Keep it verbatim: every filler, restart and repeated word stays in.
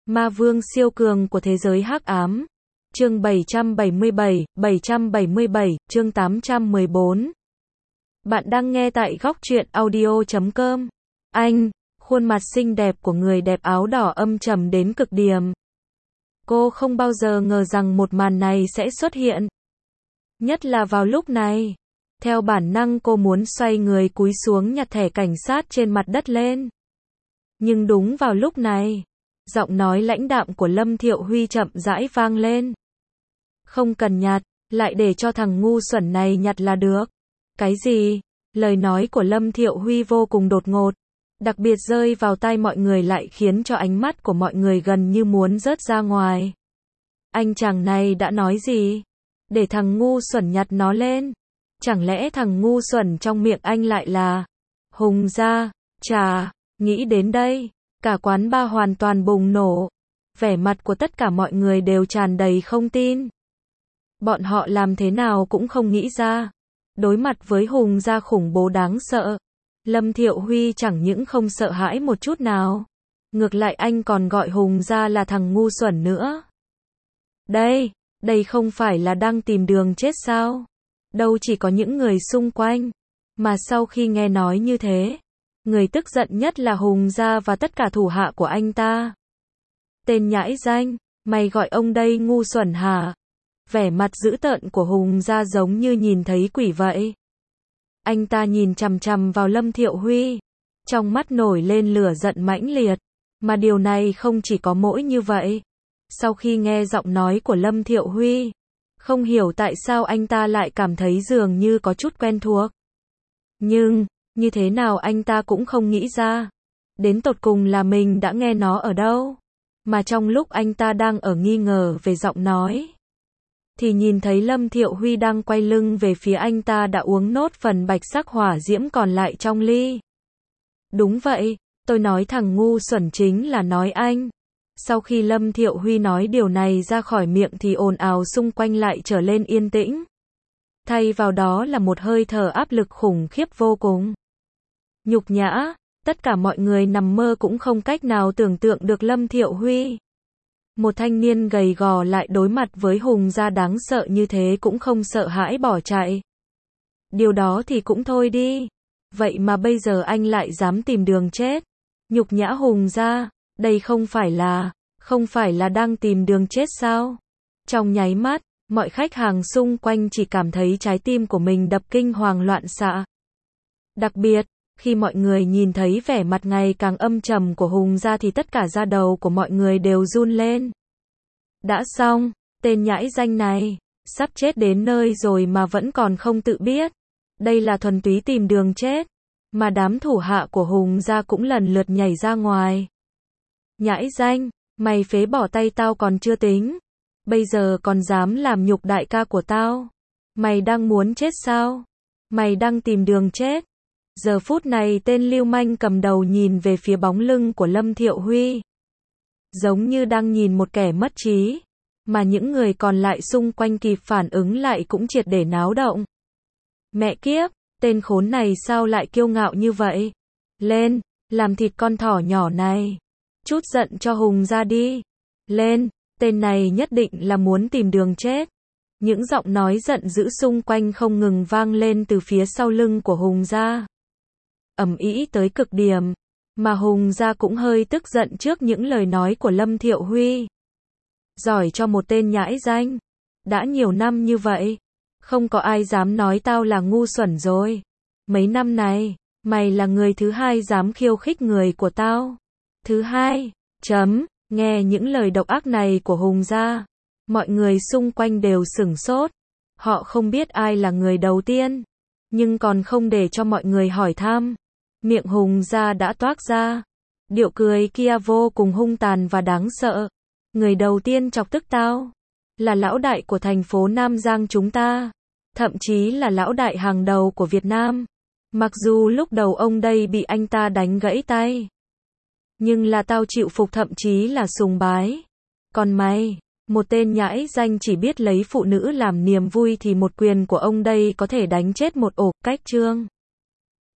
Ma vương siêu cường của thế giới hắc ám. Chương bảy trăm bảy mươi bảy, bảy trăm bảy mươi bảy, chương tám trăm mười bốn. Bạn đang nghe tại góc truyện audio chấm com. Anh, khuôn mặt xinh đẹp của người đẹp áo đỏ âm trầm đến cực điểm. Cô không bao giờ ngờ rằng một màn này sẽ xuất hiện. Nhất là vào lúc này. Theo bản năng cô muốn xoay người cúi xuống nhặt thẻ cảnh sát trên mặt đất lên. Nhưng đúng vào lúc này, giọng nói lãnh đạm của Lâm Thiệu Huy chậm rãi vang lên. Không cần nhặt, lại để cho thằng ngu xuẩn này nhặt là được. Cái gì? Lời nói của Lâm Thiệu Huy vô cùng đột ngột, đặc biệt rơi vào tai mọi người lại khiến cho ánh mắt của mọi người gần như muốn rớt ra ngoài. Anh chàng này đã nói gì? Để thằng ngu xuẩn nhặt nó lên. Chẳng lẽ thằng ngu xuẩn trong miệng anh lại là Hùng gia? Chà, nghĩ đến đây, cả quán bar hoàn toàn bùng nổ. Vẻ mặt của tất cả mọi người đều tràn đầy không tin. Bọn họ làm thế nào cũng không nghĩ ra. Đối mặt với Hùng gia khủng bố đáng sợ, Lâm Thiệu Huy chẳng những không sợ hãi một chút nào. Ngược lại anh còn gọi Hùng gia là thằng ngu xuẩn nữa. Đây, đây không phải là đang tìm đường chết sao? Đâu chỉ có những người xung quanh. Mà sau khi nghe nói như thế, người tức giận nhất là Hùng gia và tất cả thủ hạ của anh ta. Tên nhãi danh, mày gọi ông đây ngu xuẩn hả? Vẻ mặt dữ tợn của Hùng gia giống như nhìn thấy quỷ vậy. Anh ta nhìn chằm chằm vào Lâm Thiệu Huy, trong mắt nổi lên lửa giận mãnh liệt. Mà điều này không chỉ có mỗi như vậy. Sau khi nghe giọng nói của Lâm Thiệu Huy, không hiểu tại sao anh ta lại cảm thấy dường như có chút quen thuộc. Nhưng, như thế nào anh ta cũng không nghĩ ra. Đến tột cùng là mình đã nghe nó ở đâu. Mà trong lúc anh ta đang ở nghi ngờ về giọng nói, thì nhìn thấy Lâm Thiệu Huy đang quay lưng về phía anh ta đã uống nốt phần bạch sắc hỏa diễm còn lại trong ly. Đúng vậy, tôi nói thằng ngu xuẩn chính là nói anh. Sau khi Lâm Thiệu Huy nói điều này ra khỏi miệng thì ồn ào xung quanh lại trở lên yên tĩnh. Thay vào đó là một hơi thở áp lực khủng khiếp vô cùng. Nhục nhã, tất cả mọi người nằm mơ cũng không cách nào tưởng tượng được Lâm Thiệu Huy. Một thanh niên gầy gò lại đối mặt với Hùng gia đáng sợ như thế cũng không sợ hãi bỏ chạy. Điều đó thì cũng thôi đi. Vậy mà bây giờ anh lại dám tìm đường chết. Nhục nhã Hùng gia, đây không phải là, không phải là đang tìm đường chết sao? Trong nháy mắt, mọi khách hàng xung quanh chỉ cảm thấy trái tim của mình đập kinh hoàng loạn xạ. Đặc biệt, khi mọi người nhìn thấy vẻ mặt ngày càng âm trầm của Hùng gia thì tất cả da đầu của mọi người đều run lên. Đã xong, tên nhãi danh này, sắp chết đến nơi rồi mà vẫn còn không tự biết. Đây là thuần túy tìm đường chết. Mà đám thủ hạ của Hùng gia cũng lần lượt nhảy ra ngoài. Nhãi danh, mày phế bỏ tay tao còn chưa tính. Bây giờ còn dám làm nhục đại ca của tao. Mày đang muốn chết sao? Mày đang tìm đường chết. Giờ phút này tên lưu manh cầm đầu nhìn về phía bóng lưng của Lâm Thiệu Huy. Giống như đang nhìn một kẻ mất trí. Mà những người còn lại xung quanh kịp phản ứng lại cũng triệt để náo động. Mẹ kiếp, tên khốn này sao lại kiêu ngạo như vậy? Lên, làm thịt con thỏ nhỏ này. Chút giận cho Hùng ra đi. Lên, tên này nhất định là muốn tìm đường chết. Những giọng nói giận dữ xung quanh không ngừng vang lên từ phía sau lưng của Hùng gia. Ầm ĩ tới cực điểm, mà Hùng gia cũng hơi tức giận trước những lời nói của Lâm Thiệu Huy. Giỏi cho một tên nhãi danh. Đã nhiều năm như vậy, không có ai dám nói tao là ngu xuẩn rồi. Mấy năm này, mày là người thứ hai dám khiêu khích người của tao. Thứ hai, chấm, nghe những lời độc ác này của Hùng gia, mọi người xung quanh đều sửng sốt. Họ không biết ai là người đầu tiên, nhưng còn không để cho mọi người hỏi thăm. Miệng Hùng gia đã toác ra. Điệu cười kia vô cùng hung tàn và đáng sợ. Người đầu tiên chọc tức tao là lão đại của thành phố Nam Giang chúng ta. Thậm chí là lão đại hàng đầu của Việt Nam. Mặc dù lúc đầu ông đây bị anh ta đánh gãy tay, nhưng là tao chịu phục thậm chí là sùng bái. Còn mày, một tên nhãi danh chỉ biết lấy phụ nữ làm niềm vui thì một quyền của ông đây có thể đánh chết một ổ cách trương.